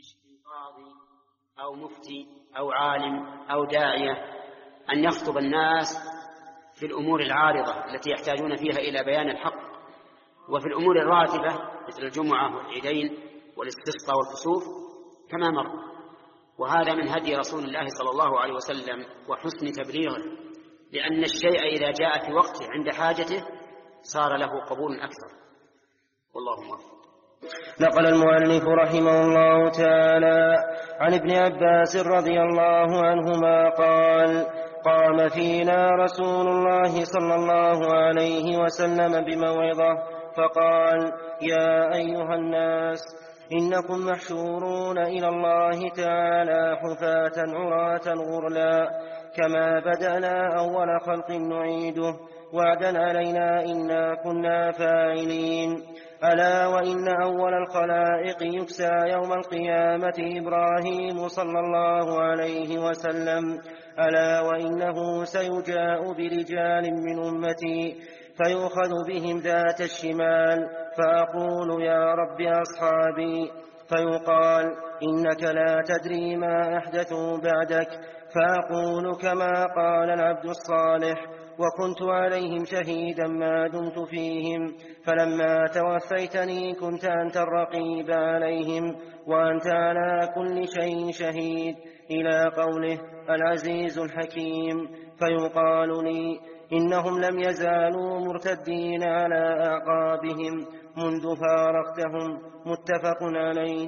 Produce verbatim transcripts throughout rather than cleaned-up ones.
من قاضي أو مفتي أو عالم أو داعية أن يخطب الناس في الأمور العارضة التي يحتاجون فيها إلى بيان الحق، وفي الأمور الراتبة مثل الجمعة والعيدين والاستسقاء والكسوف كما مر. وهذا من هدي رسول الله صلى الله عليه وسلم وحسن تبليغه، لأن الشيء إذا جاء في وقته عند حاجته صار له قبول أكثر. والله موفق. نقل المؤلف رحمه الله تعالى عن ابن عباس رضي الله عنهما قال: قام فينا رسول الله صلى الله عليه وسلم بموعظة فقال: يا أيها الناس، إنكم محشورون إلى الله تعالى حفاة عراة غرلا، كما بدأنا أول خلق نعيده، وعدا علينا إنا كنا فاعلين. ألا وإن أول الخلائق يكسى يوم القيامة إبراهيم صلى الله عليه وسلم. ألا وإنه سيجاء برجال من أمتي فيؤخذ بهم ذات الشمال، فأقول يا رب أصحابي، فيقال إنك لا تدري ما أحدثوا بعدك، فأقول كما قال العبد الصالح: وكنت عليهم شهيدا ما دمت فيهم، فلما توفيتني كنت أنت الرقيب عليهم، وأنت على كل شيء شهيد، إلى قوله العزيز الحكيم. فيقال لي: إنهم لم يزالوا مرتدين على أعقابهم منذ فارقتهم. متفق عليه.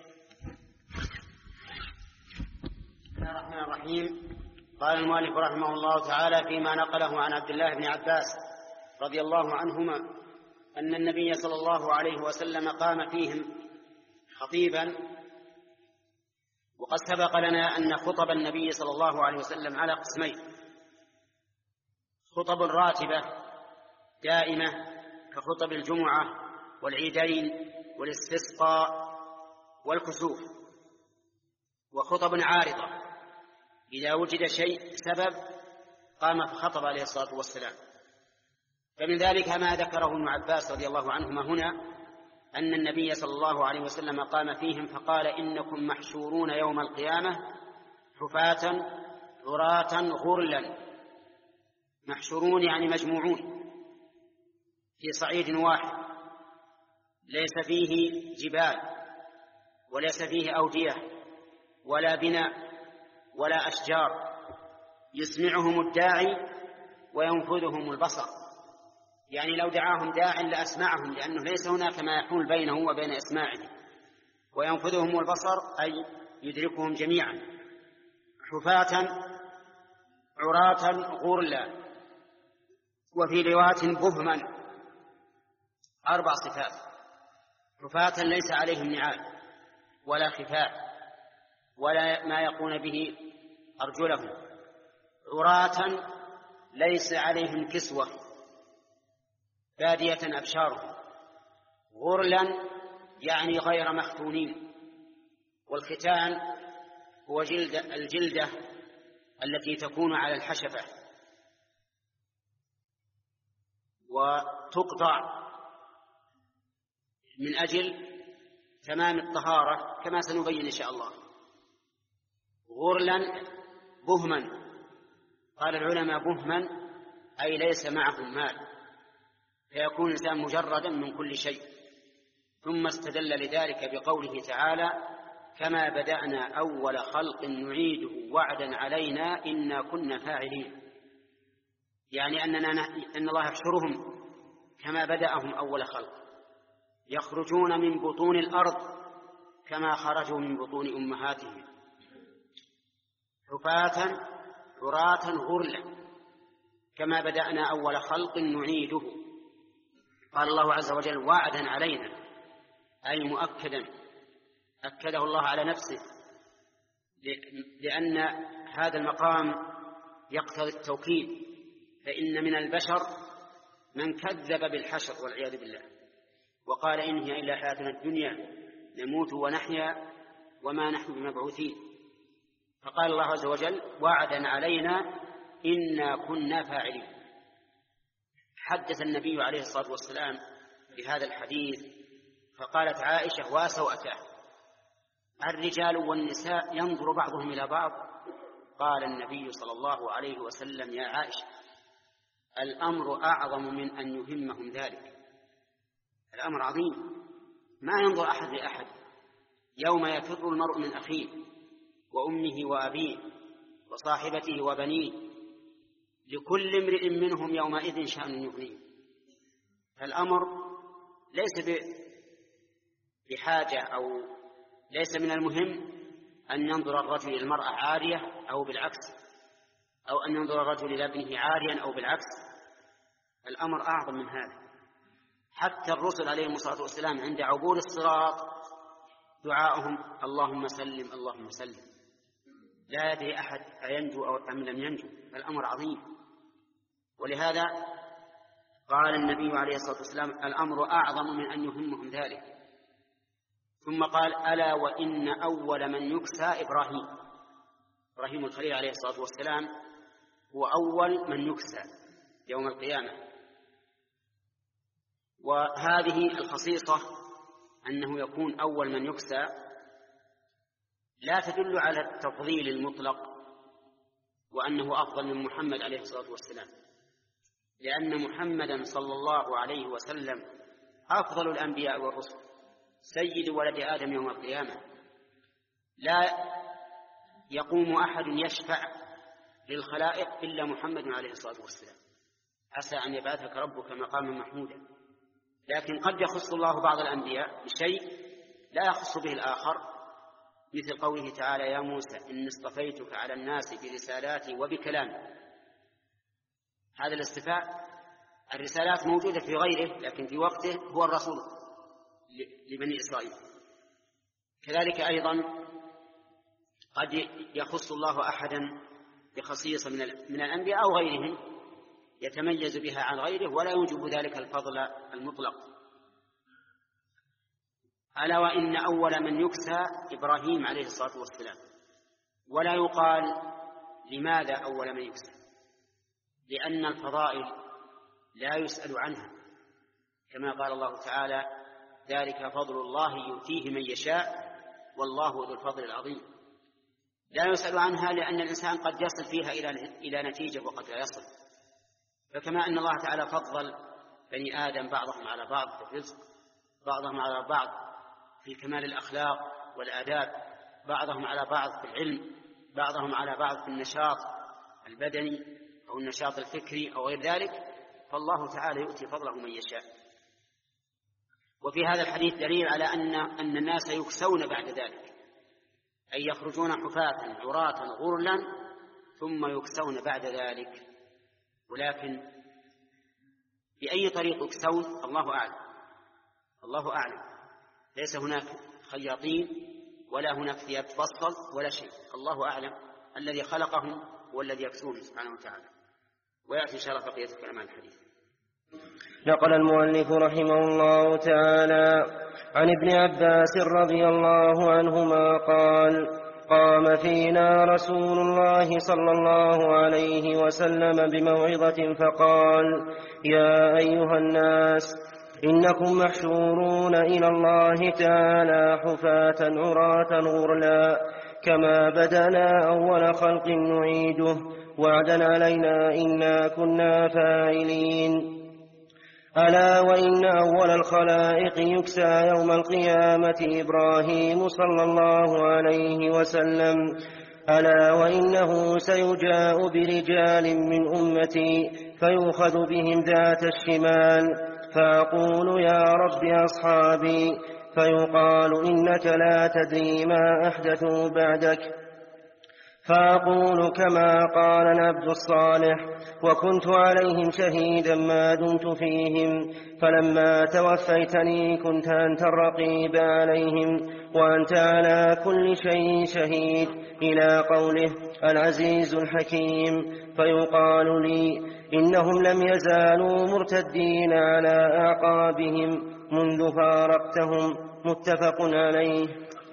بسم الله الرحمن الرحيم. قال المؤلف رحمه الله تعالى فيما نقله عن عبد الله بن عباس رضي الله عنهما أن النبي صلى الله عليه وسلم قام فيهم خطيبا. وقد سبق لنا أن خطب النبي صلى الله عليه وسلم على قسمين: خطب راتبة دائمة كخطب الجمعة والعيدين والاستسقاء والكسوف، وخطب عارضة إذا وجد شيء سبب قام فخطب عليه الصلاة والسلام. فمن ذلك ما ذكره ابن عباس رضي الله عنهما هنا أن النبي صلى الله عليه وسلم قام فيهم فقال: إنكم محشورون يوم القيامة حفاة عراة غرلا. محشورون يعني مجموعون في صعيد واحد ليس فيه جبال وليس فيه أودية ولا بناء ولا أشجار، يسمعهم الداعي وينفذهم البصر. يعني لو دعاهم داع لأسمعهم، لأنه ليس هناك ما يحول بينه وبين إسماعه. وينفذهم البصر أي يدركهم جميعا. حفاة عراة غرلا. وفي رواية بهما. أربع صفات: حفاة ليس عليهم نعال ولا خفاء ولا ما يقون به أرجلهم. عراة ليس عليهم كسوة بادية أبشارهم. غرلا يعني غير مختونين. والختان هو جلد الجلدة التي تكون على الحشفة وتقطع من أجل تمام الطهارة كما سنبين إن شاء الله. غرلا بهما. قال العلماء بهما أي ليس معهم مال، فيكون الإنسان مجردا من كل شيء. ثم استدل لذلك بقوله تعالى: كما بدأنا أول خلق نعيده وعدا علينا إنا كنا فاعلين. يعني أننا أن الله يحشرهم كما بدأهم أول خلق، يخرجون من بطون الأرض كما خرجوا من بطون أمهاتهم حفاة عراة غرلا، كما بدأنا أول خلق نعيده. قال الله عز وجل: وعدا علينا، أي مؤكدا، أكده الله على نفسه، لأن هذا المقام يقتضي التوكيد. فإن من البشر من كذب بالحشر والعياذ بالله وقال: إن هي إلا حياتنا الدنيا نموت ونحيا وما نحن بمبعوثين. فقال الله عز وجل: وعدا علينا إنا كنا فاعلين. حدث النبي عليه الصلاة والسلام بهذا الحديث فقالت عائشة: واسوأته، الرجال والنساء ينظر بعضهم إلى بعض. قال النبي صلى الله عليه وسلم: يا عائشة، الأمر أعظم من أن يهمهم ذلك. الأمر عظيم، ما ينظر أحد لأحد. يوم يفر المرء من أخيه وأمه وأبيه وصاحبته وبنيه، لكل امرئ منهم يومئذ شأن يغنيه. فالأمر ليس بحاجة أو ليس من المهم أن ينظر الرجل إلى المرأة عارية أو بالعكس، أو أن ينظر الرجل إلى ابنه عاريا أو بالعكس. الأمر أعظم من هذا. حتى الرسل عليهم الصلاة والسلام عند عبور الصراط دعاؤهم: اللهم سلم اللهم سلم، لا يدري أحد أينجو أو أم لم ينجو. الأمر عظيم. ولهذا قال النبي عليه الصلاة والسلام: الأمر أعظم من أن يهمهم ذلك. ثم قال: ألا وإن أول من يكسى إبراهيم. إبراهيم الخليل عليه الصلاة والسلام هو أول من يكسى يوم القيامة. وهذه الخصيصة أنه يكون أول من يكسى لا تدل على التفضيل المطلق وأنه أفضل من محمد عليه الصلاة والسلام، لأن محمدا صلى الله عليه وسلم أفضل الأنبياء والرسل، سيد ولد آدم يوم القيامة. لا يقوم أحد يشفع للخلائق إلا محمد عليه الصلاة والسلام. عسى أن يبعثك ربك مقاما محمودا. لكن قد يخص الله بعض الأنبياء بشيء لا يخص به الآخر، مثل قوله تعالى: يا موسى إني اصطفيتك على الناس برسالاتي وبكلامي. هذا الاصطفاء، الرسالات موجودة في غيره، لكن في وقته هو الرسول لبني إسرائيل. كذلك أيضا قد يخص الله أحدا بخصيصة من الأنبياء أو غيرهم يتميز بها عن غيره، ولا يوجب ذلك الفضل المطلق. ألا وإن أول من يكسى إبراهيم عليه الصلاة والسلام. ولا يقال لماذا أول من يكسى، لأن الفضائل لا يسأل عنها، كما قال الله تعالى: ذلك فضل الله يؤتيه من يشاء والله ذو الفضل العظيم. لا يسأل عنها لأن الإنسان قد يصل فيها إلى نتيجة وقد لا يصل. فكما أن الله تعالى فضل بني آدم بعضهم على بعض في الرزق، بعضهم على بعض في كمال الأخلاق والآداب، بعضهم على بعض في العلم، بعضهم على بعض في النشاط البدني أو النشاط الفكري أو غير ذلك، فالله تعالى يؤتي فضله من يشاء. وفي هذا الحديث دليل على أن أن الناس يكسون بعد ذلك، أي يخرجون حفاة عراة غرلا ثم يكسون بعد ذلك. ولكن بأي طريق يكسون الله أعلم، الله أعلم. ليس هناك خياطين ولا هناك ثياب تفصل ولا شيء، الله أعلم. الذي خلقهم هو الذي يكسوهم سبحانه وتعالى. ويأتي إن شاء الله بقية كلام الحديث. نقل المؤلف رحمه الله تعالى عن ابن عباس رضي الله عنهما قال: قام فينا رسول الله صلى الله عليه وسلم بموعظة فقال: يا أيها الناس، إنكم محشورون إلى الله تعالى حفاة عراة غرلا، كما بدأنا أول خلق نعيده، وعدا علينا إنا كنا فاعلين. ألا وإن أول الخلائق يكسى يوم القيامة إبراهيم صلى الله عليه وسلم. ألا وإنه سيجاء برجال من أمتي فيؤخذ بهم ذات الشمال، فأقول يا رب أصحابي، فيقال إنك لا تدري ما أحدثوا بعدك، فأقول كما قال العبد الصالح: وكنت عليهم شهيدا ما دمت فيهم، فلما توفيتني كنت أنت الرقيب عليهم وأنت على كل شيء شهيد، إلى قوله العزيز الحكيم. فيقال لي: إنهم لم يزالوا مرتدين على أعقابهم منذ فارقتهم. متفق عليه.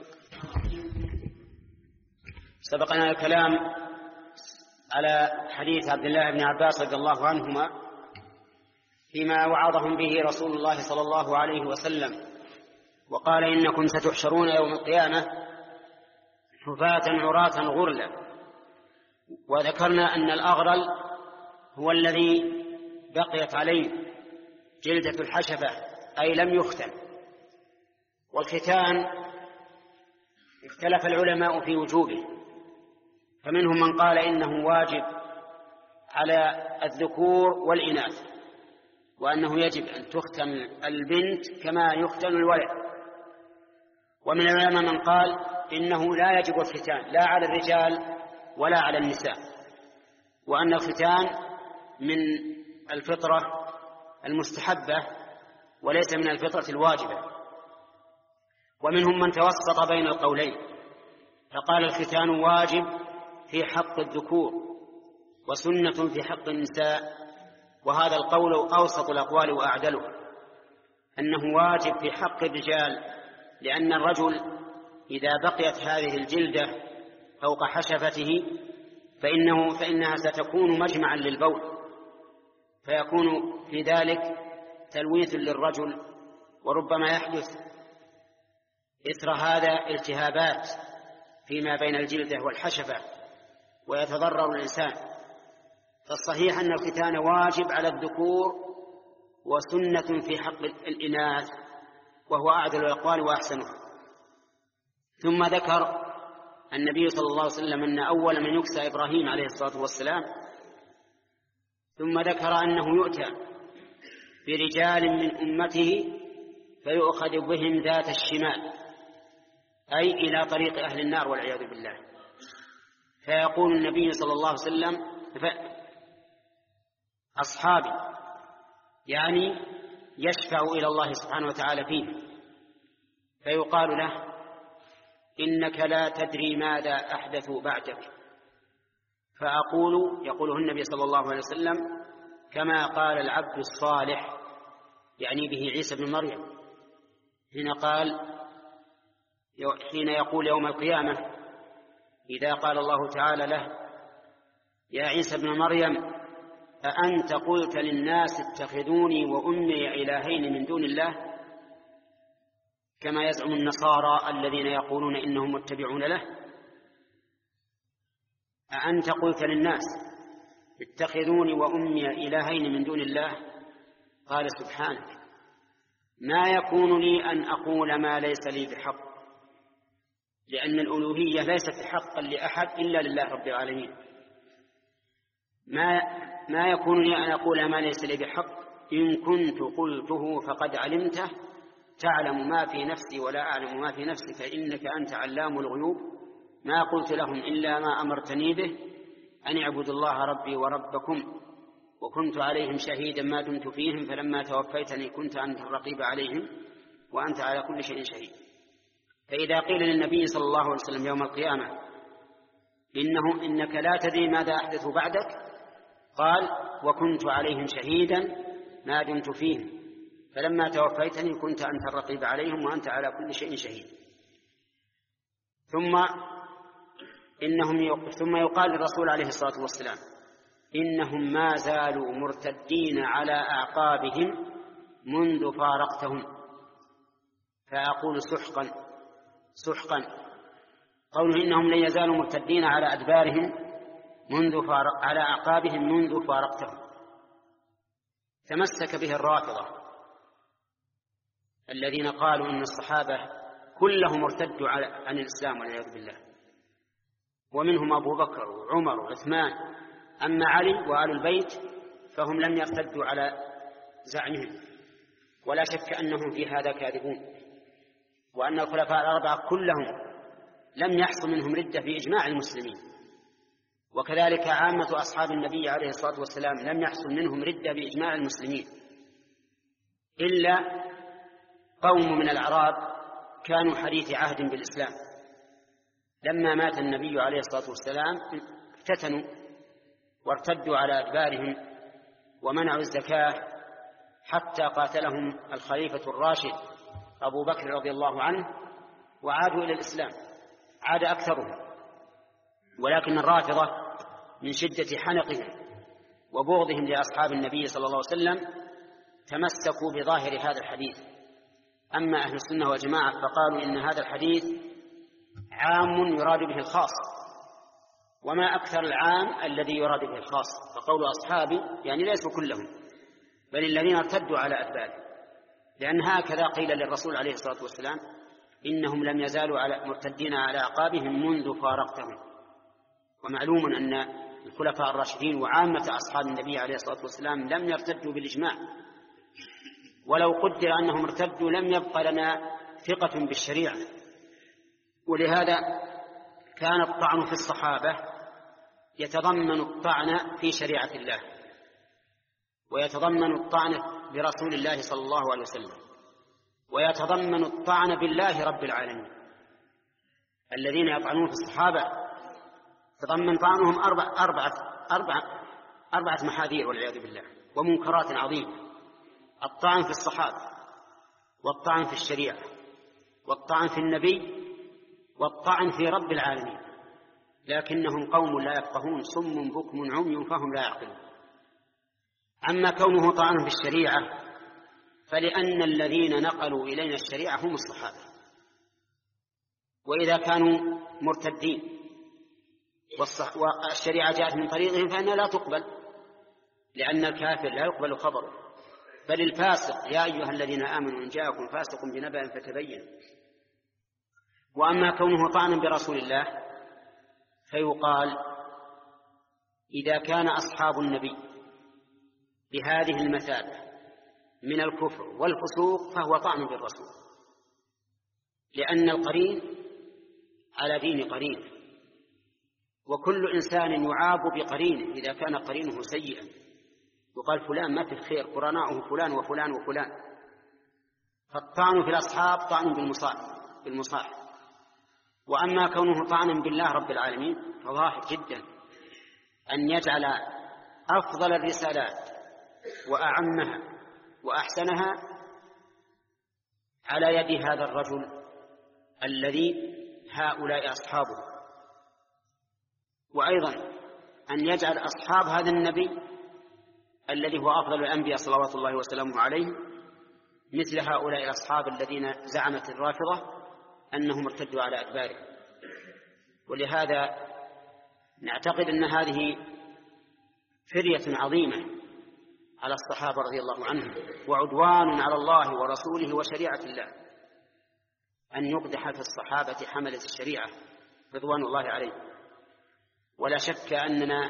سبقنا الكلام على حديث عبد الله بن عباس رضي الله عنهما فيما وعظهم به رسول الله صلى الله عليه وسلم، وقال: إنكم ستحشرون يوم القيامة حفاة عراة غرلا. وذكرنا أن الأغرل هو الذي بقيت عليه جلدة الحشفة أي لم يختن. والختان اختلف العلماء في وجوبه، فمنهم من قال إنه واجب على الذكور والإناث، وأنه يجب أن تختن البنت كما يختن الولد. ومن العلماء من قال إنه لا يجب الختان لا على الرجال ولا على النساء، وأن الختان من الفطرة المستحبة وليس من الفطرة الواجبة. ومنهم من توسط بين القولين فقال الختان واجب في حق الذكور وسنة في حق النساء، وهذا القول أوسط الأقوال وأعدله، أنه واجب في حق الرجال، لأن الرجل إذا بقيت هذه الجلدة فوق حشفته فإنه فإنها ستكون مجمعا للبول، فيكون في ذلك تلويث للرجل، وربما يحدث إثر هذا التهابات فيما بين الجلدة والحشفة ويتضرر الإنسان. فالصحيح أن الختان واجب على الذكور وسنة في حق الإناث، وهو أعدل الأقوال وأحسنها. ثم ذكر النبي صلى الله عليه وسلم أن أول من يكسى إبراهيم عليه الصلاة والسلام، ثم ذكر أنه يؤتى برجال من أمته فيؤخذ بهم ذات الشمال، أي إلى طريق أهل النار والعياذ بالله. فيقول النبي صلى الله عليه وسلم أصحابي، يعني يشفع إلى الله سبحانه وتعالى فيه، فيقال له إنك لا تدري ماذا أحدثوا بعدك، فأقول يقوله النبي صلى الله عليه وسلم كما قال العبد الصالح، يعني به عيسى بن مريم، حين قال حين يقول يوم القيامة إذا قال الله تعالى له يا عيسى بن مريم أأنت قلت للناس اتخذوني وأمي إلهين من دون الله، كما يزعم النصارى الذين يقولون إنهم متبعون له. أأنت قلت للناس اتخذوني وأمي إلهين من دون الله، قال سبحانك ما يكون لي أن أقول ما ليس لي بحق، لأن الألوهية ليست حقا لأحد إلا لله رب العالمين. ما, ما يكون لي أن أقول ما ليس لي بحق، إن كنت قلته فقد علمته تعلم ما في نفسي ولا أعلم ما في نفسك إنك أنت علام الغيوب. ما قلت لهم إلا ما أمرتني به أن اعبدوا الله ربي وربكم وكنت عليهم شهيدا ما دمت فيهم فلما توفيتني كنت أنت الرقيب عليهم وأنت على كل شيء شهيد. فإذا قيل للنبي صلى الله عليه وسلم يوم القيامة إنه إنك لا تدري ماذا أحدث بعدك، قال وكنت عليهم شهيدا ما دمت فيهم فلما توفيتني كنت أنت الرقيب عليهم وأنت على كل شيء شهيد. ثم إنهم ثم يقال للرسول عليه الصلاة والسلام إنهم ما زالوا مرتدين على أعقابهم منذ فارقتهم، فأقول سحقا سحقا. قوله إنهم لن يزالوا مرتدين على أدبارهم منذ فارق على أعقابهم منذ فارقتهم، تمسك به الرافضة الذين قالوا إن الصحابة كلهم ارتدوا عن الإسلام والعياذ بالله، ومنهم أبو بكر وعمر وعثمان. أما علي وآل البيت فهم لم يرتدوا على زعمهم، ولا شك أنهم في هذا كاذبون، وأن الخلفاء الأربعة كلهم لم يحصل منهم ردة في إجماع المسلمين، وكذلك عامة أصحاب النبي عليه الصلاة والسلام لم يحصل منهم ردة بإجماع المسلمين، إلا قوم من الأعراب كانوا حديث عهد بالإسلام، لما مات النبي عليه الصلاة والسلام افتتنوا وارتدوا على أدبارهم ومنعوا الزكاة حتى قاتلهم الخليفة الراشد أبو بكر رضي الله عنه وعادوا إلى الإسلام، عاد أكثرهم. ولكن الرافضة من شدة حنقهم وبغضهم لأصحاب النبي صلى الله عليه وسلم تمسكوا بظاهر هذا الحديث. أما أهل السنة والجماعة فقالوا إن هذا الحديث عام يراد به الخاص، وما أكثر العام الذي يراد به الخاص. فقول أصحابي يعني ليسوا كلهم، بل الذين ارتدوا على أدبارهم، لأن هكذا قيل للرسول عليه الصلاة والسلام: إنهم لم يزالوا على مرتدين على أعقابهم منذ فارقتهم. ومعلوم أن الخلفاء الراشدين وعامة أصحاب النبي عليه الصلاة والسلام لم يرتدوا بالإجماع، ولو قدر أنهم ارتدوا لم يبقى لنا ثقة بالشريعة. ولهذا كان الطعن في الصحابة يتضمن الطعن في شريعة الله، ويتضمن الطعن برسول الله صلى الله عليه وسلم، ويتضمن الطعن بالله رب العالمين. الذين يطعنون في الصحابة تضمن طعنهم أربع أربعة أربعة أربعة محاذير والعياذ بالله ومنكرات عظيمة: الطعن في الصحابة، والطعن في الشريعة، والطعن في النبي، والطعن في رب العالمين. لكنهم قوم لا يفقهون، صم بكم عمي فهم لا يعقلون. أما كونه طعن في الشريعة فلأن الذين نقلوا إلينا الشريعة هم الصحابة، وإذا كانوا مرتدين والشريعة جاءت من طريقهم فإنها لا تقبل، لأن الكافر لا يقبل خبره، بل الفاسق: يا أيها الذين آمنوا إن جاءكم فاسق بنبأ فتبين. وأما كونه طعنا برسول الله فيقال: إذا كان أصحاب النبي بهذه المثابة من الكفر والفسوق فهو طعن بالرسول، لأن القرين على دين قرين، وكل إنسان يعاب بقرينه إذا كان قرينه سيئا. يقال فلان ما في الخير، قرناؤه فلان وفلان وفلان. فالطعن في الأصحاب طعن بالمصاحب. وأما كونه طعنا بالله رب العالمين فظاهر جدا أن يجعل أفضل الرسالات وأعمها وأحسنها على يد هذا الرجل الذي هؤلاء أصحابه، وأيضا أن يجعل أصحاب هذا النبي الذي هو أفضل الأنبياء صلوات الله وسلامه عليه مثل هؤلاء الأصحاب الذين زعمت الرافضة أنهم ارتدوا على أدبارهم. ولهذا نعتقد أن هذه فرية عظيمة على الصحابة رضي الله عنهم، وعدوان على الله ورسوله وشريعة الله، أن يقدح في الصحابة حملة الشريعة رضوان الله عليهم. ولا شك أننا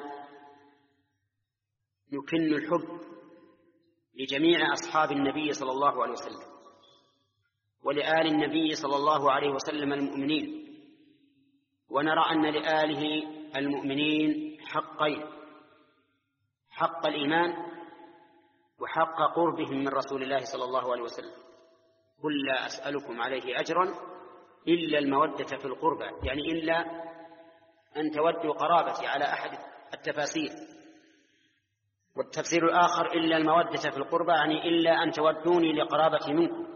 نكن الحب لجميع أصحاب النبي صلى الله عليه وسلم ولآل النبي صلى الله عليه وسلم المؤمنين، ونرى أن لآله المؤمنين حقين: حق الإيمان وحق قربهم من رسول الله صلى الله عليه وسلم. قل لا أسألكم عليه أجرا إلا المودة في القربى، يعني إلا أن تودوا قرابتي على أحد التفاسير. والتفسير الآخر إلا المودة في القربى يعني إلا أن تودوني لقرابتي منكم.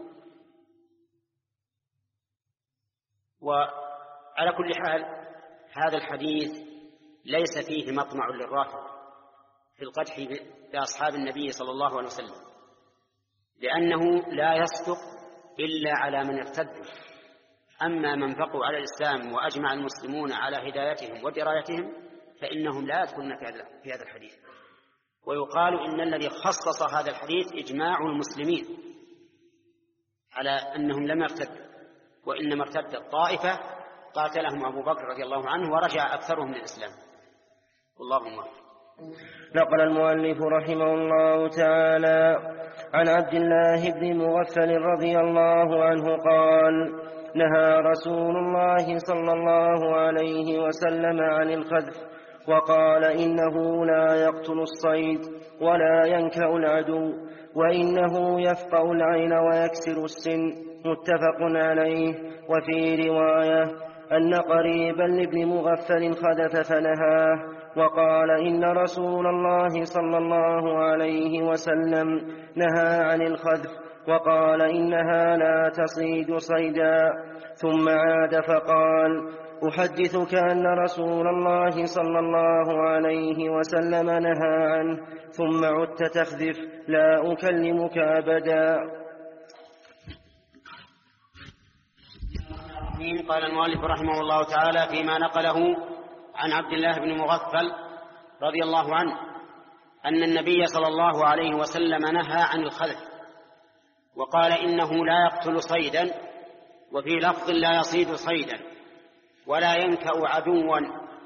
وعلى كل حال هذا الحديث ليس فيه مطمع للرافض في القدح بأصحاب النبي صلى الله عليه وسلم، لأنه لا يصدق إلا على من ارتد. أما من بقوا على الإسلام وأجمع المسلمون على هدايتهم ودرايتهم فإنهم لا يدخلون في هذا الحديث. ويقال إن الذي خصص هذا الحديث إجماع المسلمين على أنهم لم يرتدوا، وإنما ارتدت طائفة قاتلهم أبو بكر رضي الله عنه ورجع أكثرهم للإسلام. اللهم أكبر. نقل المؤلف رحمه الله تعالى عن عبد الله بن مغفل رضي الله عنه قال: نهى رسول الله صلى الله عليه وسلم عن الخذف، وقال: إنه لا يقتل الصيد ولا ينكأ العدو، وإنه يفقأ العين ويكسر السن. متفق عليه. وفي رواية أن قريبا لابن مغفل خذف فنهاه، وقال: إن رسول الله صلى الله عليه وسلم نهى عن الخذف، وقال: إنها لا تصيد صيدا. ثم عاد فقال: أحدثك أن رسول الله صلى الله عليه وسلم نهى عنه، ثم عدت تخذف، لا أكلمك أبدا. الرحيم. قال المؤلف رحمه الله تعالى فيما نقله عن عبد الله بن مغفل رضي الله عنه أن النبي صلى الله عليه وسلم نهى عن الخذف، وقال إنه لا يقتل صيدا، وفي لفظ لا يصيد صيدا ولا ينكأ عدوا،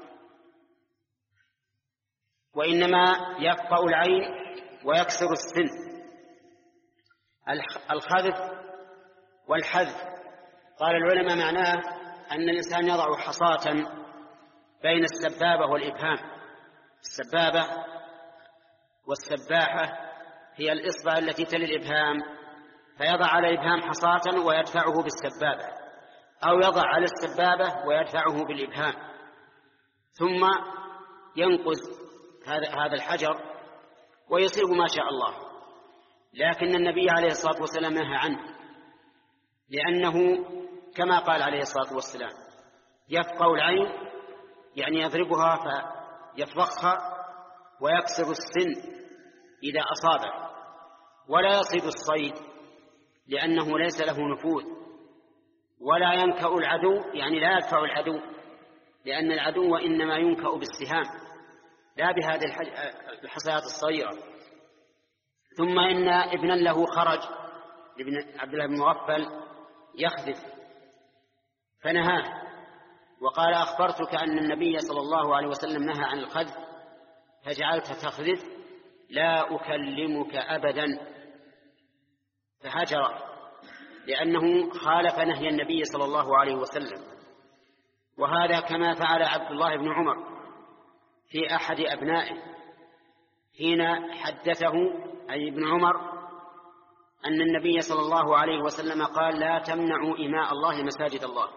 وإنما يفقأ العين ويكسر السن. الخذف والحذف قال العلماء معناه أن الإنسان يضع حصاة بين السبابة والإبهام. السبابة والسباحة هي الإصبع التي تلي الإبهام، فيضع على الإبهام حصاة ويدفعه بالسبابة، أو يضع على السبابة ويدفعه بالإبهام، ثم ينقز هذا الحجر ويصيب ما شاء الله. لكن النبي عليه الصلاة والسلام نهى عنه، لأنه كما قال عليه الصلاة والسلام يفقأ العين، يعني يضربها فيفضخها ويكسر السن إذا أصابه، ولا يصيد الصيد لأنه ليس له نفوذ، ولا ينكأ العدو، يعني لا يدفع العدو، لأن العدو إنما ينكأ بالسهام لا بهذه الحصيات الصغيرة. ثم إن ابنا له خرج ابن عبد الله بن مغفل يخذف فنهاه، وقال أخبرتك أن النبي صلى الله عليه وسلم نهى عن الخذف فجعلت تخذف، لا أكلمك أبدا، فهجر لأنه خالف نهي النبي صلى الله عليه وسلم. وهذا كما فعل عبد الله بن عمر في أحد أبنائه حين حدثه أي ابن عمر أن النبي صلى الله عليه وسلم قال لا تمنعوا إماء الله مساجد الله.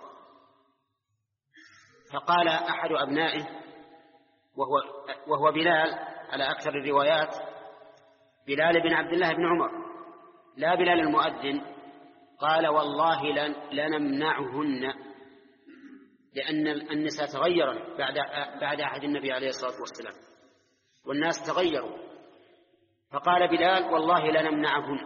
فقال أحد أبنائه وهو, وهو بلال على أكثر الروايات، بلال بن عبد الله بن عمر لا بلال المؤذن، قال والله لنمنعهن، لأن النساء تغيرن بعد بعد عهد النبي عليه الصلاة والسلام والناس تغيروا، فقال بلال والله لنمنعهن.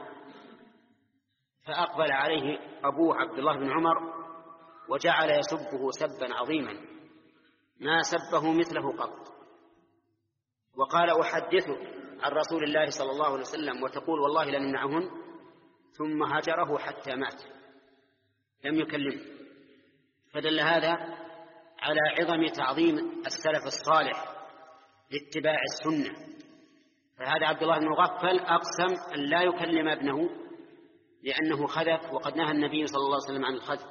فأقبل عليه أبوه عبد الله بن عمر وجعل يسبه سبا عظيما ما سبه مثله قط، وقال أحدثه عن رسول الله صلى الله عليه وسلم وتقول والله لنمنعهن، ثم هجره حتى مات لم يكلمه. فدل هذا على عظم تعظيم السلف الصالح لاتباع السنة. فهذا عبد الله بن مغفل أقسم أن لا يكلم ابنه لأنه خذف، وقد نهى النبي صلى الله عليه وسلم عن الخذف.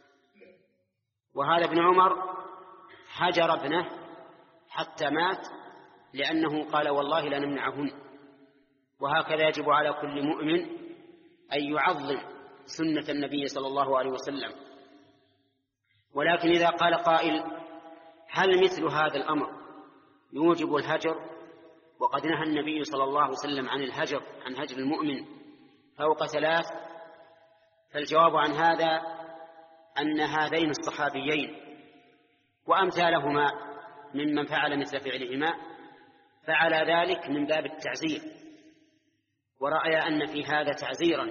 وهذا ابن عمر هجر ابنه حتى مات لأنه قال والله لنمنعهن. وهكذا يجب على كل مؤمن أن يعظم سنة النبي صلى الله عليه وسلم. ولكن إذا قال قائل هل مثل هذا الأمر يوجب الهجر وقد نهى النبي صلى الله عليه وسلم عن الهجر عن هجر المؤمن فوق ثلاث؟ فالجواب عن هذا أن هذين الصحابيين وأمثالهما ممن فعل مثل فعلهما فعل ذلك من باب التعزير، ورأي أن في هذا تعزيرا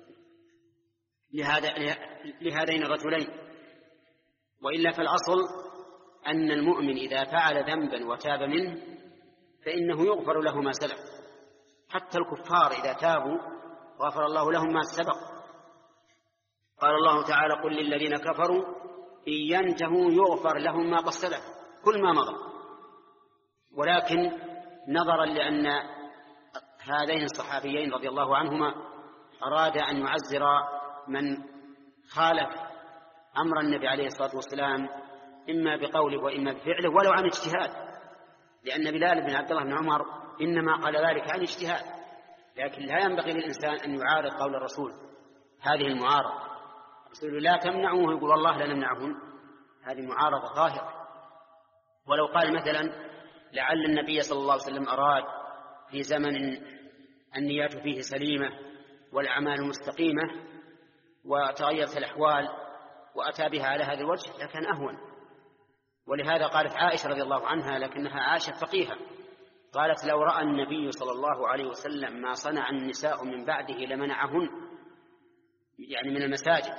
لهذا لهذين الرجلين. وإلا فالأصل أن المؤمن إذا فعل ذنبا وتاب منه فإنه يغفر له ما سلف، حتى الكفار إذا تابوا غفر الله لهم ما سبق. قال الله تعالى قل للذين كفروا إن ينتهوا يغفر لهم ما قد سلف كل ما مضى. ولكن نظرا لأن هذين الصحابيين رضي الله عنهما أراد أن يعزر من خالف أمر النبي عليه الصلاة والسلام إما بقوله وإما بفعله ولو عن اجتهاد، لأن بلال بن عبد الله بن عمر إنما قال ذلك عن اجتهاد، لكن لا ينبغي للإنسان أن يعارض قول الرسول هذه المعارضة. الرسول لا تمنعوه يقول والله لا نمنعهن، هذه معارضة ظاهرة. ولو قال مثلا لعل النبي صلى الله عليه وسلم أراد في زمن النيات فيه سليمة والأعمال مستقيمة وتغيرت الأحوال وأتى بها على هذا الوجه لكان أهون. ولهذا قالت عائشة رضي الله عنها لكنها عاشت فقيها، قالت لو رأى النبي صلى الله عليه وسلم ما صنع النساء من بعده لمنعهن، يعني من المساجد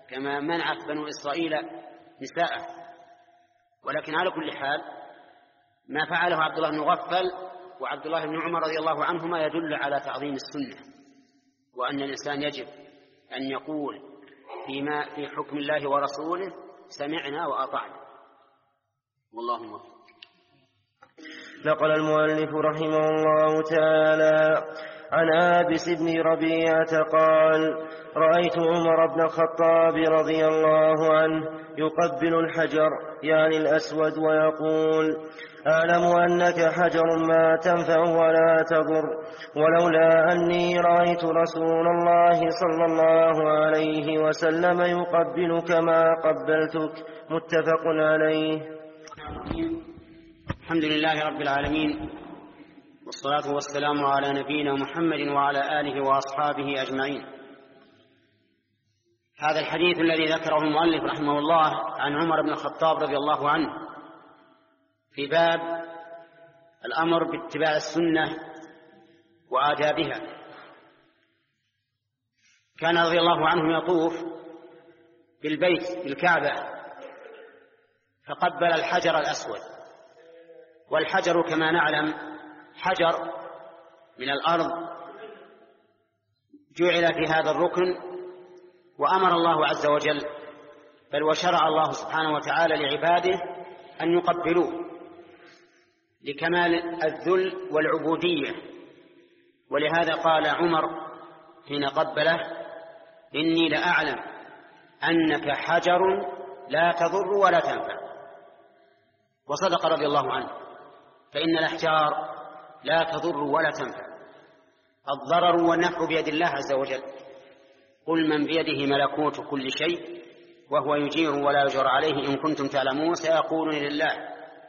كما منعت بنو إسرائيل نساءه. ولكن على كل حال ما فعله عبد الله بن مغفل وعبد الله بن عمر رضي الله عنهما يدل على تعظيم السنة، وأن الإنسان يجب أن يقول فيما في حكم الله ورسوله سمعنا وأطعنا، والله موفق. نقل المؤلف رحمه الله تعالى عن آبس بن ربيعة قال: رأيت عمر بن الخطاب رضي الله عنه يقبل الحجر يعني الأسود ويقول: أعلم أنك حجر ما تنفع ولا تضر، ولولا أني رأيت رسول الله صلى الله عليه وسلم يقبلك ما قبلتك. متفق عليه. الحمد لله رب العالمين، والصلاة والسلام على نبينا محمد وعلى آله وأصحابه أجمعين. هذا الحديث الذي ذكره المؤلف رحمه الله عن عمر بن الخطاب رضي الله عنه في باب الأمر باتباع السنة وآدابها. كان رضي الله عنه يطوف بالبيت بالكعبة فقبل الحجر الأسود، والحجر كما نعلم حجر من الأرض جعل في هذا الركن، وأمر الله عز وجل بل وشرع الله سبحانه وتعالى لعباده أن يقبلوه لكمال الذل والعبودية. ولهذا قال عمر حين قبله: إني لأعلم أنك حجر لا تضر ولا تنفع. وصدق رضي الله عنه، فإن الأحجار لا تضر ولا تنفع، الضرر والنفع بيد الله عز وجل. قل من بيده ملكوت كل شيء وهو يجير ولا يجر عليه إن كنتم تعلمون سيقولون لله.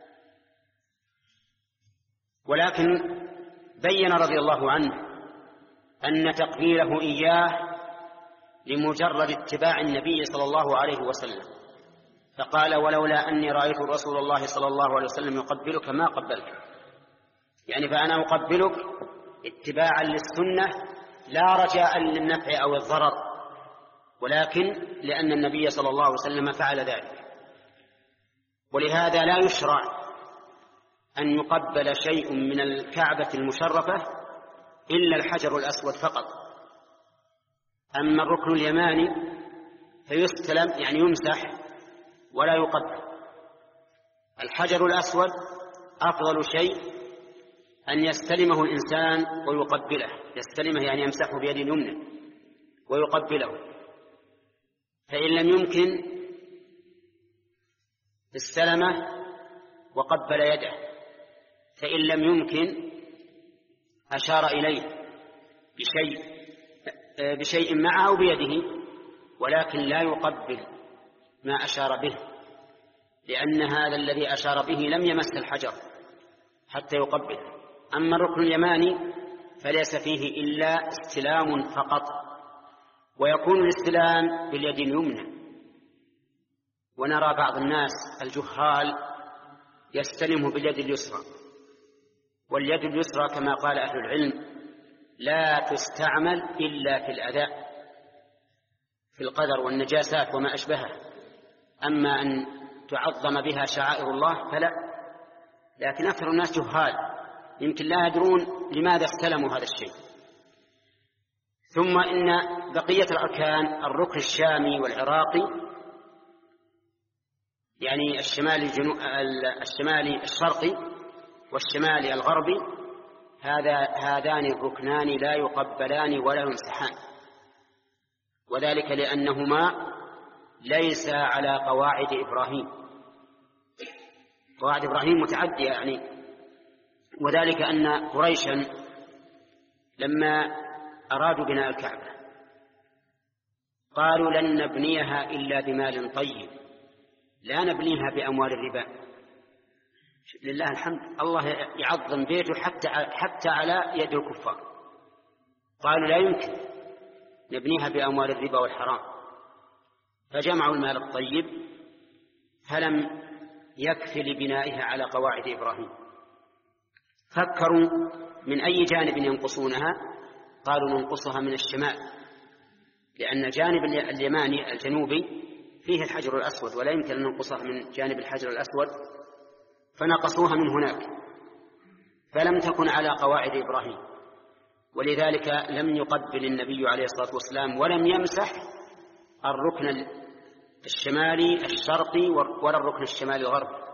ولكن بين رضي الله عنه أن تقبيله إياه لمجرد اتباع النبي صلى الله عليه وسلم، فقال: ولولا أني رأيت رسول الله صلى الله عليه وسلم يقبلك ما قبلك، يعني فأنا أقبلك اتباعا للسنة لا رجاء للنفع أو الضرر، ولكن لأن النبي صلى الله عليه وسلم فعل ذلك. ولهذا لا يشرع أن يقبل شيء من الكعبة المشرفة إلا الحجر الأسود فقط. أما الركن اليماني فيستلم يعني يمسح ولا يقبل. الحجر الأسود أفضل شيء أن يستلمه الإنسان ويقبله، يستلمه يعني يمسحه بيد اليمنى ويقبله، فإن لم يمكن استلمه وقبل يده، فإن لم يمكن أشار إليه بشيء بشيء معه بيده، ولكن لا يقبل ما أشار به، لأن هذا الذي أشار به لم يمس الحجر حتى يقبل. أما الركن اليماني فليس فيه إلا استلام فقط، ويكون الاستلام باليد اليمنى. ونرى بعض الناس الجهال يستلمه باليد اليسرى، واليد اليسرى كما قال أهل العلم لا تستعمل إلا في الأذى في القدر والنجاسات وما أشبهه، أما أن تعظم بها شعائر الله فلا. لكن أكثر الناس جهال يمكن لا يدرون لماذا استلموا هذا الشيء. ثم إن بقية الأركان الركن الشامي والعراقي يعني الشمالي الجنو... الشمالي الشرقي والشمالي الغربي، هذا هذان الركنان لا يقبلان ولا يمسحان، وذلك لأنهما ليس على قواعد إبراهيم. قواعد إبراهيم متعدية يعني، وذلك أن قريشا لما أرادوا بناء الكعبة قالوا لن نبنيها إلا بمال طيب، لا نبنيها بأموال الربا. لله الحمد، الله يعظم بيته حتى حتى على يد الكفار. قالوا لا يمكن نبنيها بأموال الربا والحرام، فجمعوا المال الطيب فلم يكفي لبنائها على قواعد إبراهيم. فكروا من أي جانب ينقصونها، قالوا ننقصها من الشمال، لأن الجانب اليماني الجنوبي فيه الحجر الأسود ولا يمكن أن ننقصها من جانب الحجر الأسود، فنقصوها من هناك، فلم تكن على قواعد إبراهيم، ولذلك لم يقبل النبي عليه الصلاة والسلام ولم يمسح الركن الشمالي الشرقي ولا الركن الشمالي الغربي.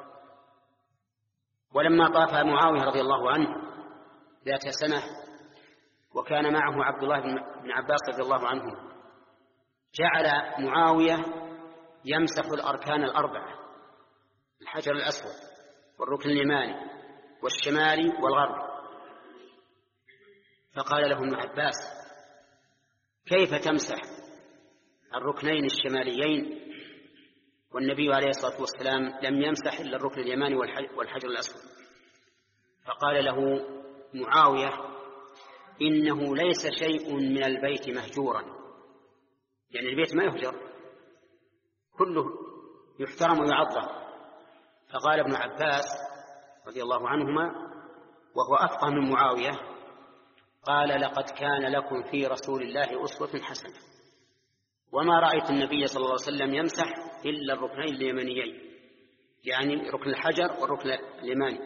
ولما طاف معاوية رضي الله عنه ذات سنة وكان معه عبد الله بن عباس رضي الله عنه، جعل معاوية يمسح الأركان الأربعة، الحجر الأسود والركن اليماني والشمالي والغربي، فقال له ابن عباس: كيف تمسح الركنين الشماليين والنبي عليه الصلاة والسلام لم يمسح إلا الركن اليماني والحجر الأسود؟ فقال له معاوية: إنه ليس شيء من البيت مهجورا، يعني البيت ما يهجر، كله يحترم ويعظم. فقال ابن عباس رضي الله عنهما وهو أفقه من معاوية: قال: لقد كان لكم في رسول الله أسوة حسنة، وما رأيت النبي صلى الله عليه وسلم يمسح إلا الركنين اليمانيين، يعني ركن الحجر والركن اليماني.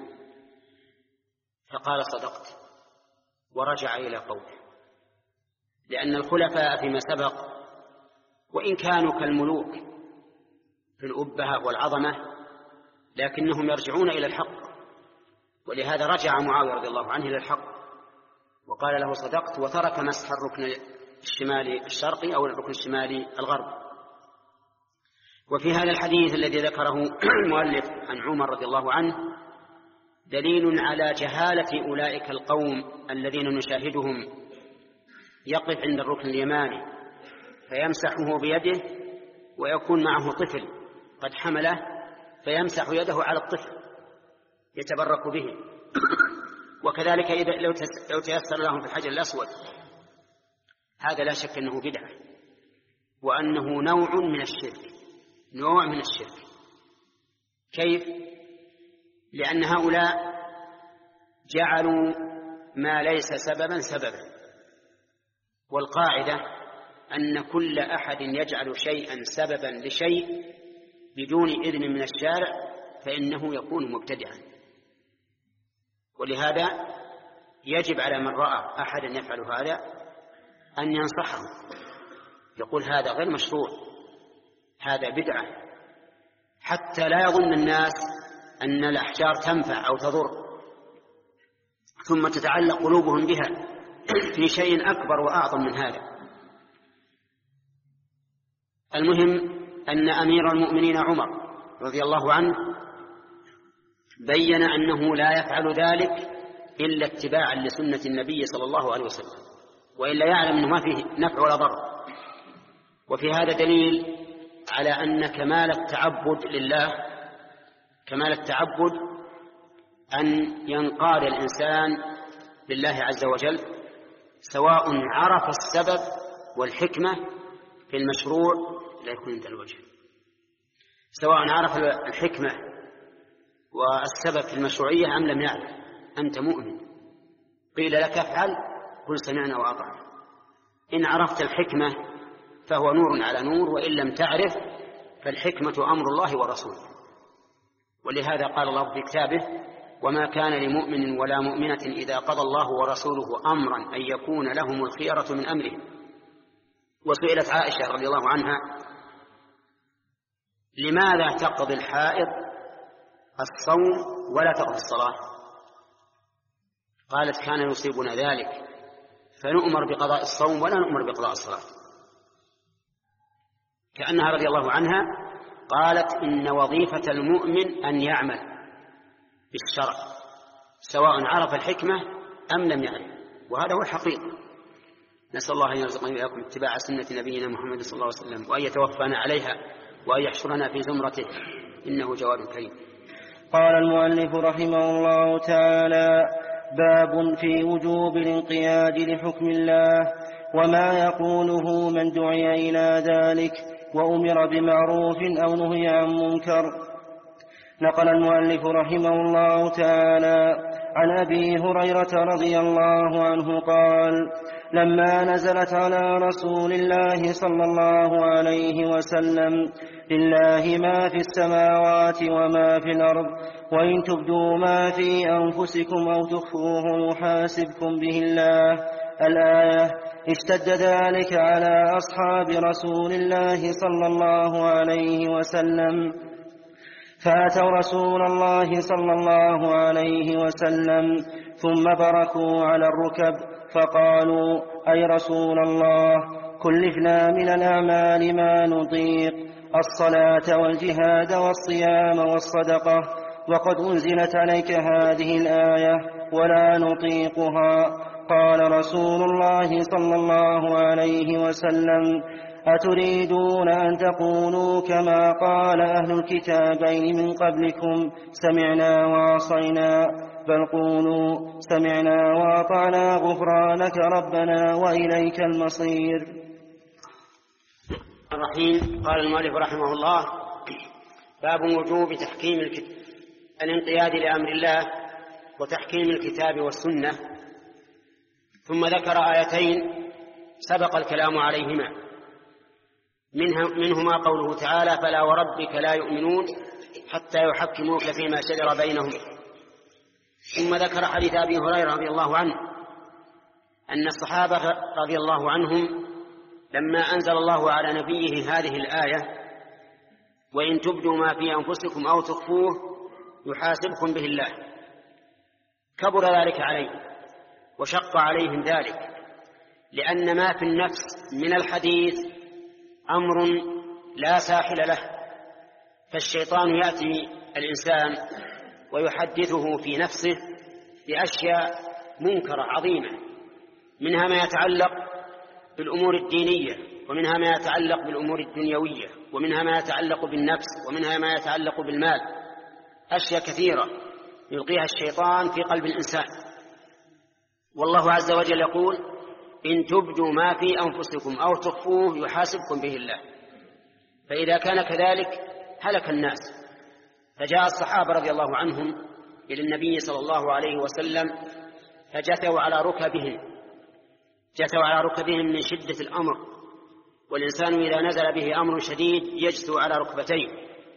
فقال: صدقت، ورجع إلى قوله. لأن الخلفاء فيما سبق وإن كانوا كالملوك في الأبهة والعظمة لكنهم يرجعون إلى الحق، ولهذا رجع معاوية رضي الله عنه إلى الحق وقال له: صدقت، وترك مسح الركن الشمالي الشرقي أو الركن الشمالي الغربي. وفي هذا الحديث الذي ذكره المؤلف عن عمر رضي الله عنه دليل على جهالة أولئك القوم الذين نشاهدهم يقف عند الركن اليماني فيمسحه بيده ويكون معه طفل قد حمله فيمسح يده على الطفل يتبرك به. وكذلك إذا لو تيسر لهم في الحجر الأسود، هذا لا شك أنه بدعة وأنه نوع من الشرك، نوع من الشرك. كيف؟ لأن هؤلاء جعلوا ما ليس سببا سببا، والقاعدة أن كل أحد يجعل شيئا سببا لشيء بدون إذن من الشارع فإنه يكون مبتدعا. ولهذا يجب على من رأى أحدا يفعل هذا أن ينصحه، يقول: هذا غير مشروع، هذا بدعة، حتى لا يظن الناس أن الأحجار تنفع أو تضر ثم تتعلق قلوبهم بها في شيء أكبر وأعظم من هذا. المهم أن أمير المؤمنين عمر رضي الله عنه بين أنه لا يفعل ذلك إلا اتباعا لسنة النبي صلى الله عليه وسلم، وإلا يعلم أنه ما فيه نفع ولا ضر. وفي هذا دليل على أن كمال التعبد لله، كمال التعبد أن ينقاد الإنسان لله عز وجل، سواء عرف السبب والحكمة في المشروع لا يكون عند الوجه، سواء عرف الحكمة والسبب في المشروعية أم لم يعرف، أنت مؤمن، قيل لك افعل قل سمعنا وأطعنا. إن عرفت الحكمة فهو نور على نور، وإن لم تعرف فالحكمة أمر الله ورسوله. ولهذا قال الله في كتابه: وما كان لمؤمن ولا مؤمنة إذا قضى الله ورسوله أمرا أن يكون لهم الخيرة من أمرهم. وسئلت عائشة رضي الله عنها: لماذا تقضي الحائض الصوم ولا تقضي الصلاة؟ قالت: كان يصيبنا ذلك فنؤمر بقضاء الصوم ولا نؤمر بقضاء الصلاة. كأنها رضي الله عنها قالت: إن وظيفة المؤمن أن يعمل بالشرع سواء عرف الحكمة أم لم يعرف، وهذا هو الحقيقة. نسأل الله أن يرزقنا وإياكم اتباع سنة نبينا محمد صلى الله عليه وسلم، وأن يتوفانا عليها، وأن يحشرنا في زمرته، إنه جواد كريم. قال المؤلف رحمه الله تعالى: باب في وجوب الانقياد لحكم الله وما يقوله من دعي إلى ذلك وأمر بمعروف أو نهي عن منكر. نقل المؤلف رحمه الله تعالى عن أبي هريرة رضي الله عنه قال: لما نزلت على رسول الله صلى الله عليه وسلم: لله ما في السماوات وما في الأرض، وإن تبدوا ما في أنفسكم أو تخفوه يحاسبكم به الله، الآية، اشتد ذلك على أصحاب رسول الله صلى الله عليه وسلم، فأتوا رسول الله صلى الله عليه وسلم ثم بركوا على الركب فقالوا: أي رسول الله، كلفنا من الأعمال ما نطيق، الصلاة والجهاد والصيام والصدقة، وقد أنزلت عليك هذه الآية ولا نطيقها. قال رسول الله صلى الله عليه وسلم: أتريدون أن تقولوا كما قال أهل الكتابين من قبلكم: سمعنا وعصينا، بل قولوا: سمعنا وأطعنا غفرانك ربنا وإليك المصير. الرحيم. قال المؤلف رحمه الله: باب وجوب تحكيم الانقياد لأمر الله وتحكيم الكتاب والسنة. ثم ذكر آيتين سبق الكلام عليهما، منهما قوله تعالى: فلا وربك لا يؤمنون حتى يحكموك فيما شجر بينهم. ثم ذكر حديث أبي هريرة رضي الله عنه أن الصحابة رضي الله عنهم لما أنزل الله على نبيه هذه الآية: وإن تبدوا ما في أنفسكم أو تخفوه يحاسبكم به الله، كبر ذلك عليهم وشق عليهم ذلك، لأن ما في النفس من الحديث أمر لا ساحل له، فالشيطان يأتي الإنسان ويحدثه في نفسه بأشياء منكرة عظيمة، منها ما يتعلق بالأمور الدينية، ومنها ما يتعلق بالأمور الدنيوية، ومنها ما يتعلق بالنفس، ومنها ما يتعلق بالمال، أشياء كثيرة يلقيها الشيطان في قلب الإنسان. والله عز وجل يقول: إن تبدوا ما في أنفسكم أو تخفوه يحاسبكم به الله. فإذا كان كذلك هلك الناس. فجاء الصحابة رضي الله عنهم إلى النبي صلى الله عليه وسلم فجثوا على ركبهم جثوا على ركبهم من شدة الأمر، والإنسان إذا نزل به أمر شديد يجثو على ركبتيه،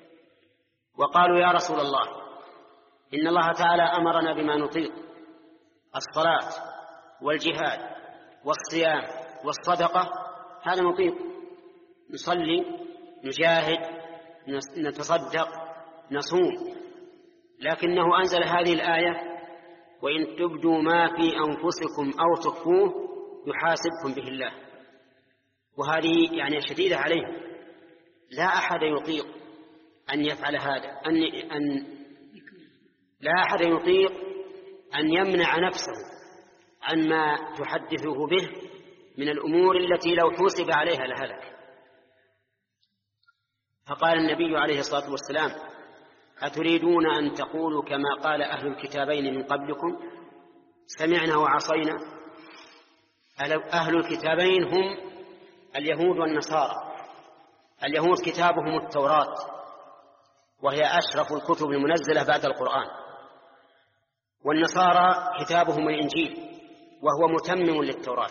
وقالوا: يا رسول الله، إن الله تعالى أمرنا بما نطيق، الصلاة والجهاد والصيام والصدقة، هذا نطيق، نصلي، نجاهد، نتصدق، نصوم، لكنه أنزل هذه الآية: وإن تبدوا ما في أنفسكم أو تخفوه يحاسبكم به الله. وهذه يعني شديدة عليهم، لا أحد يطيق أن يفعل هذا، أن, أن لا أحد يطيق أن يمنع نفسه عن ما تحدثه به من الأمور التي لو حوسب عليها لهلك. فقال النبي عليه الصلاة والسلام: أتريدون أن تقولوا كما قال أهل الكتابين من قبلكم: سمعنا وعصينا؟ أهل الكتابين هم اليهود والنصارى. اليهود كتابهم التوراة، وهي أشرف الكتب المنزلة بعد القرآن، والنصارى كتابهم الإنجيل، وهو متمم للتوراة.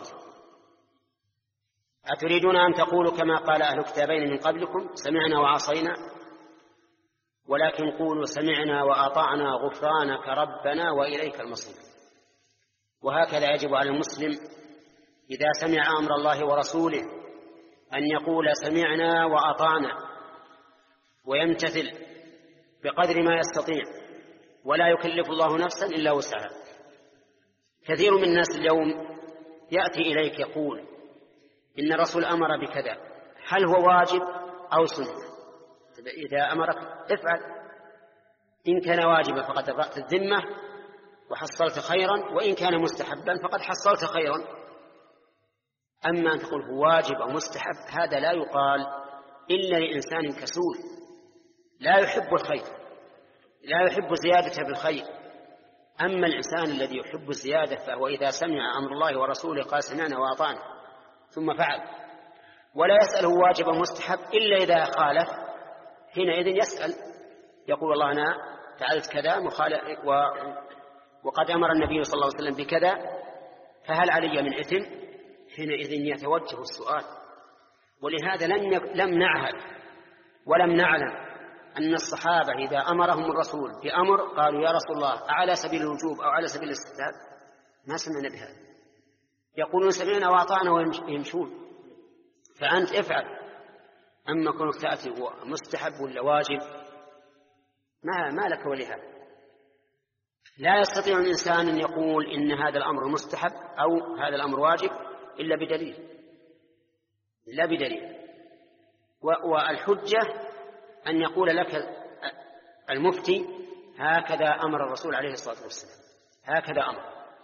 أتريدون أن تقولوا كما قال أهل الكتابين من قبلكم: سمعنا وعصينا؟ ولكن قولوا: سمعنا وأطعنا غفرانك ربنا وإليك المصير. وهكذا يجب على المسلم إذا سمع أمر الله ورسوله أن يقول: سمعنا وأطعنا، ويمتثل بقدر ما يستطيع، ولا يكلف الله نفسا إلا وسعها. كثير من الناس اليوم يأتي إليك يقول: إن الرسول أمر بكذا، هل هو واجب أو سنة؟ إذا أمرك افعل، إن كان واجبا فقد رأت الذمة وحصلت خيرا، وإن كان مستحبا فقد حصلت خيرا. أما أن تقول هو واجب أو مستحب، هذا لا يقال إلا لإنسان كسول لا يحب الخير، لا يحب زيادة بالخير. أما الإنسان الذي يحب الزيادة فهو إذا سمع أمر الله ورسوله قال: سمعنا وأطعنا، ثم فعل، ولا يسأل هو واجب أو مستحب إلا إذا خالف، حينئذ يسأل، يقول: الله أنا فعلت كذا و... وقد أمر النبي صلى الله عليه وسلم بكذا، فهل علي من إثم؟ حينئذ يتوجه السؤال. ولهذا لم نعهد ولم نعلم أن الصحابة إذا أمرهم الرسول بأمر قالوا يا رسول الله على سبيل الوجوب أو على سبيل الاستحباب، ما سمعنا بهذا. يقولون سمعنا وأطعنا ويمشون. فأنت افعل، أما كونك تأتي هو مستحب ولا واجب ما, ما لك ولهذا. لا يستطيع الإنسان أن يقول إن هذا الأمر مستحب أو هذا الأمر واجب إلا بدليل، لا بدليل. والحجة أن يقول لك المفتي هكذا أمر الرسول عليه الصلاة والسلام، هكذا أمر.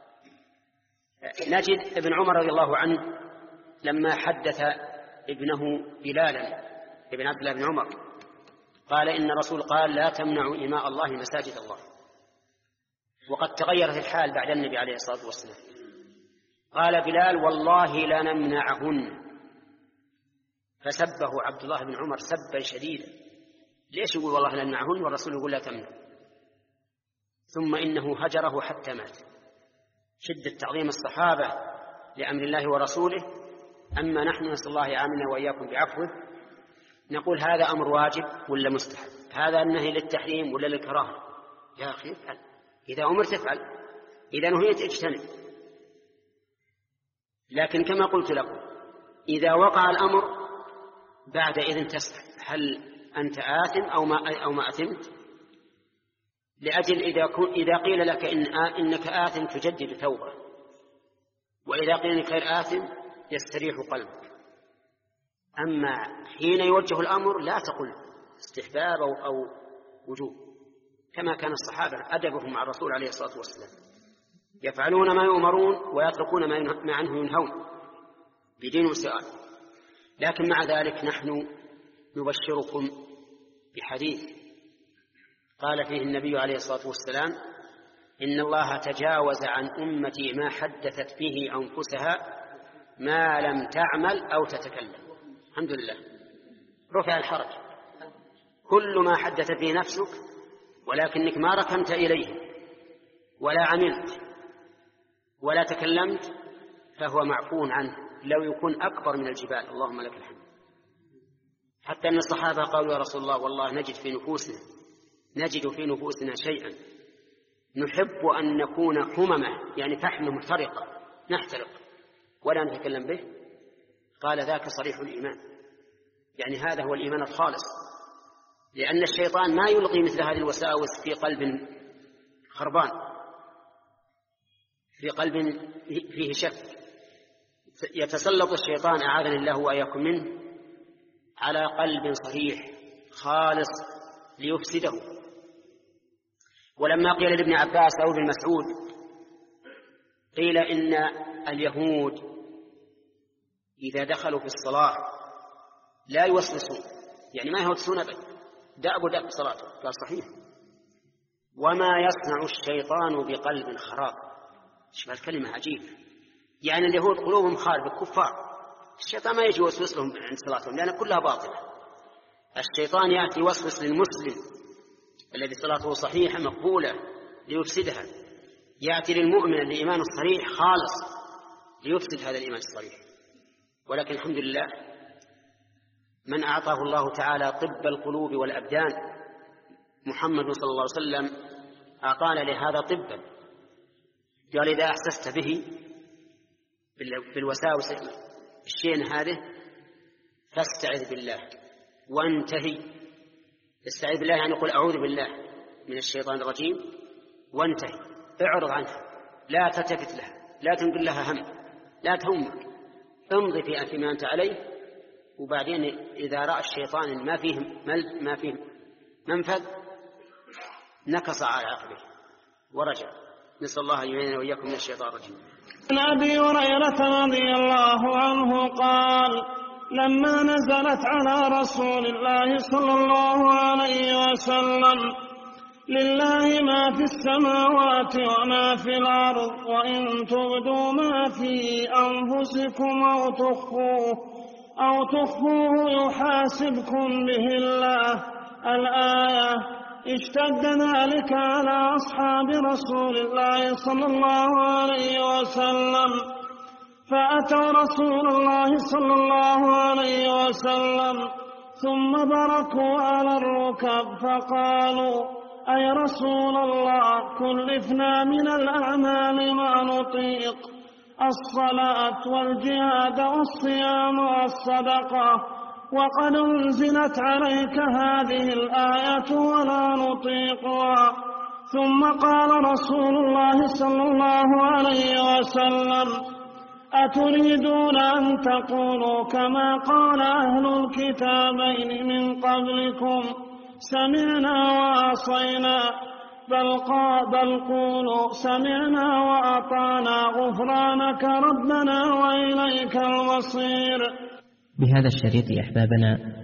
نجد ابن عمر رضي الله عنه لما حدث ابنه بلالا ابن عبد الله بن عمر قال إن الرسول قال لا تمنعوا إماء الله مساجد الله، وقد تغيرت الحال بعد النبي عليه الصلاة والسلام. قال بلال والله لا نمنعهن، فسبه عبد الله بن عمر سبا شديدا. ليش يقول والله لا نمنعهن والرسول يقول لا تمنع؟ ثم إنه هجره حتى مات. شدة تعظيم الصحابة لأمر الله ورسوله. أما نحن نسأل الله يعاملنا وإياكم بعفوه، نقول هذا أمر واجب ولا مستحب، هذا النهي للتحريم ولا للكراهة. يا أخي افعل، إذا أمرت افعل، إذا نهيت اجتنب. لكن كما قلت لكم إذا وقع الأمر بعد إذن تسأل هل أنت آثم أو ما, أو ما أثمت، لأجل إذا, إذا قيل لك إن إنك آثم تجدد توبة، وإذا قيل إنك غير آثم يستريح قلبك. أما حين يوجه الأمر لا تقل استحباب أو, أو وجوب، كما كان الصحابة أدبهم مع الرسول عليه الصلاة والسلام، يفعلون ما يؤمرون ويتركون ما عنه ينهون بدين وسؤال. لكن مع ذلك نحن نبشركم بحديث قال فيه النبي عليه الصلاة والسلام إن الله تجاوز عن أمتي ما حدثت به أنفسها ما لم تعمل أو تتكلم. الحمد لله رفع الحرج. كل ما حدث به نفسك ولكنك ما ركنت إليه ولا عملت ولا تكلمت فهو معفو عنه لو يكون أكبر من الجبال. اللهم لك الحمد. حتى أن الصحابة قالوا يا رسول الله والله نجد في نفوسنا نجد في نفوسنا شيئا نحب أن نكون حممة، يعني فحم محترقة نحترق ولا نتكلم به. قال ذاك صريح الإيمان، يعني هذا هو الإيمان الخالص، لأن الشيطان ما يلقي مثل هذه الوساوس في قلب خربان، في قلب فيه شك. يتسلط الشيطان أعاذنا الله وإياكم منه على قلب صحيح خالص ليفسده. ولما قيل لابن عباس أو ابن مسعود قيل إن اليهود إذا دخلوا في الصلاة لا يوسوسون، يعني ما يهوسون أبدا، دأبوا دأب صلاته. قال صحيح. وما يصنع الشيطان بقلب خراب. شوف الكلمة عجيبة، يعني اليهود قلوبهم خاربة كفار، الشيطان ما يجي يوسوس لهم عند صلاتهم لأن كلها باطلة. الشيطان يأتي يوسوس للمسلم الذي صلاته صحيحة مقبولة ليفسدها، يأتي للمؤمن اللي إيمانه صريح خالص ليفسد هذا الإيمان الصريح. ولكن الحمد لله من أعطاه الله تعالى طب القلوب والأبدان محمد صلى الله عليه وسلم أعطانا لهذا طبا. قال إذا أحسست به بالوساوس الشيء هذه فاستعذ بالله وانتهي. استعذ بالله يعني قل أعوذ بالله من الشيطان الرجيم وانتهي، اعرض عنها، لا تلتفت لها، لا تنقل لها هم، لا تهمك، امضي في أثم ما أنت عليه. وبعدين إذا رأى الشيطان ما فيه ما فيه منفذ نكص على عقبه ورجع. نسأل الله أن يعيننا وإياكم من الشيطان الرجيم. عن أبي هريرة رضي الله عنه قال لما نزلت على رسول الله صلى الله عليه وسلم لله ما في السماوات وما في الأرض وإن تبدوا ما في أنفسكم أو تخفوه أو تخفوه يحاسبكم به الله الآية اشتد ذلك على أصحاب رسول الله صلى الله عليه وسلم، فأتوا رسول الله صلى الله عليه وسلم ثم بركوا على الركب فقالوا: أي رسول الله، كلفنا من الأعمال ما نطيق، الصلاة والجهاد والصيام والصدقة، وقد أنزلت عليك هذه الآية ولا نطيقها. ثم قال رسول الله صلى الله عليه وسلم: أتريدون أن تقولوا كما قال أهل الكتابين من قبلكم: سمعنا وعصينا، بل, بل قولوا سمعنا وأطعنا غفرانك ربنا وإليك المصير. بهذا الشريط أحبابنا